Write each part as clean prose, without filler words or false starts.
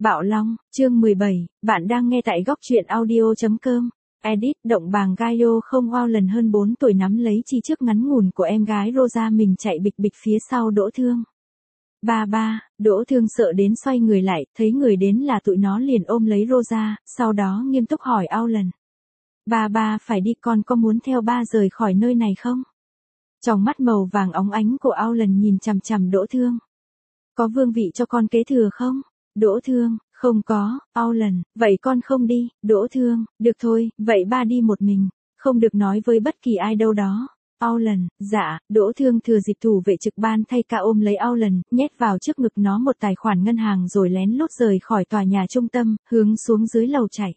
Bạo Long, chương 17, bạn đang nghe tại góc truyện audio.com. Edit, động bàng Gaio không wow lần hơn 4 tuổi nắm lấy chi trước ngắn ngủn của em gái Rosa mình chạy bịch bịch phía sau Đỗ Thương. Ba, Đỗ Thương sợ đến xoay người lại, thấy người đến là tụi nó liền ôm lấy Rosa, sau đó nghiêm túc hỏi Alan. Ba phải đi, con có muốn theo ba rời khỏi nơi này không? Trong mắt màu vàng óng ánh của Alan nhìn chằm chằm Đỗ Thương. Có vương vị cho con kế thừa không? Đỗ Thương, không có. Alan, vậy con không đi. Đỗ Thương, được thôi, vậy ba đi một mình, không được nói với bất kỳ ai đâu đó. Alan, dạ. Đỗ Thương thừa dịp thủ vệ trực ban thay ca ôm lấy Alan, nhét vào trước ngực nó một tài khoản ngân hàng rồi lén lút rời khỏi tòa nhà trung tâm, hướng xuống dưới lầu chạy.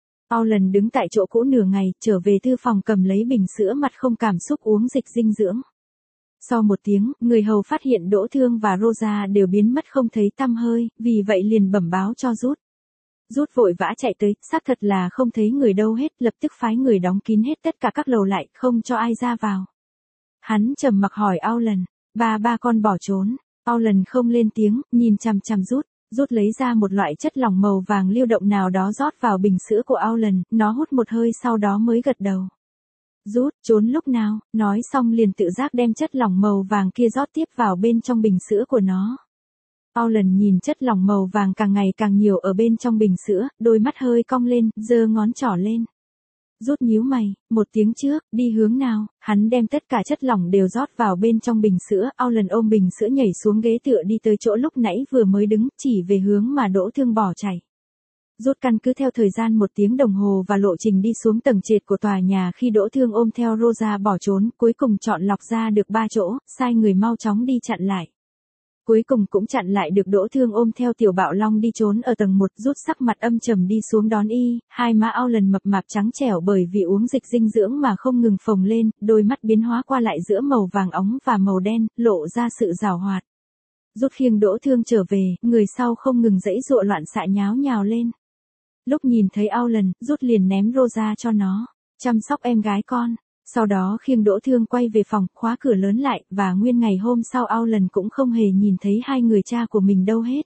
Alan đứng tại chỗ cũ nửa ngày, trở về thư phòng cầm lấy bình sữa, mặt không cảm xúc uống dịch dinh dưỡng. Sau một tiếng, người hầu phát hiện Đỗ Thương và Rosa đều biến mất không thấy tăm hơi, vì vậy liền bẩm báo cho Rút. Rút vội vã chạy tới, xác thật là không thấy người đâu hết, lập tức phái người đóng kín hết tất cả các lầu lại, không cho ai ra vào. Hắn trầm mặc hỏi Alan, ba con bỏ trốn. Alan không lên tiếng, nhìn chằm chằm Rút. Rút lấy ra một loại chất lỏng màu vàng lưu động nào đó rót vào bình sữa của Alan, nó hút một hơi sau đó mới gật đầu. Rút, trốn lúc nào? Nói xong liền tự giác đem chất lỏng màu vàng kia rót tiếp vào bên trong bình sữa của nó. Alan nhìn chất lỏng màu vàng càng ngày càng nhiều ở bên trong bình sữa, đôi mắt hơi cong lên, giơ ngón trỏ lên. Rút nhíu mày, một tiếng trước, đi hướng nào? Hắn đem tất cả chất lỏng đều rót vào bên trong bình sữa. Alan ôm bình sữa nhảy xuống ghế tựa đi tới chỗ lúc nãy vừa mới đứng, chỉ về hướng mà Đỗ Thương bỏ chạy. Rút căn cứ theo thời gian 1 tiếng đồng hồ và lộ trình đi xuống tầng trệt của tòa nhà khi Đỗ Thương ôm theo Rosa bỏ trốn, cuối cùng chọn lọc ra được 3 chỗ, sai người mau chóng đi chặn lại. Cuối cùng cũng chặn lại được Đỗ Thương ôm theo Tiểu Bạo Long đi trốn ở tầng 1, Rút sắc mặt âm trầm đi xuống đón y, hai má Alan mập mạp trắng trẻo bởi vì uống dịch dinh dưỡng mà không ngừng phồng lên, đôi mắt biến hóa qua lại giữa màu vàng óng và màu đen, lộ ra sự giàu hoạt. Rút khiêng Đỗ Thương trở về, người sau không ngừng giãy giụa loạn xạ nháo nhào lên. Lúc nhìn thấy Alan, Rút liền ném Rosa cho nó, chăm sóc em gái con. Sau đó khiêng Đỗ Thương quay về phòng, khóa cửa lớn lại, và nguyên ngày hôm sau Alan cũng không hề nhìn thấy hai người cha của mình đâu hết.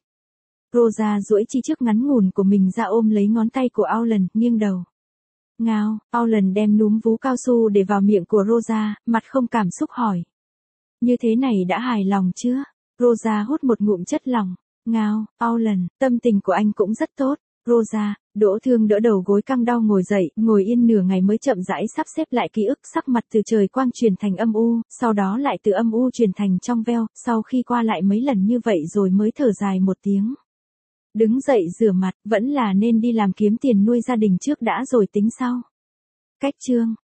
Rosa duỗi chi trước ngắn ngủn của mình ra ôm lấy ngón tay của Alan, nghiêng đầu. Ngao, Alan đem núm vú cao su để vào miệng của Rosa, mặt không cảm xúc hỏi. Như thế này đã hài lòng chưa? Rosa hút một ngụm chất lỏng. Ngao, Alan, tâm tình của anh cũng rất tốt. Rosa, Đỗ Thương đỡ đầu gối căng đau ngồi dậy, ngồi yên nửa ngày mới chậm rãi sắp xếp lại ký ức, sắc mặt từ trời quang chuyển thành âm u, sau đó lại từ âm u chuyển thành trong veo, sau khi qua lại mấy lần như vậy rồi mới thở dài một tiếng. Đứng dậy rửa mặt, vẫn là nên đi làm kiếm tiền nuôi gia đình trước đã rồi tính sau. Cách chương.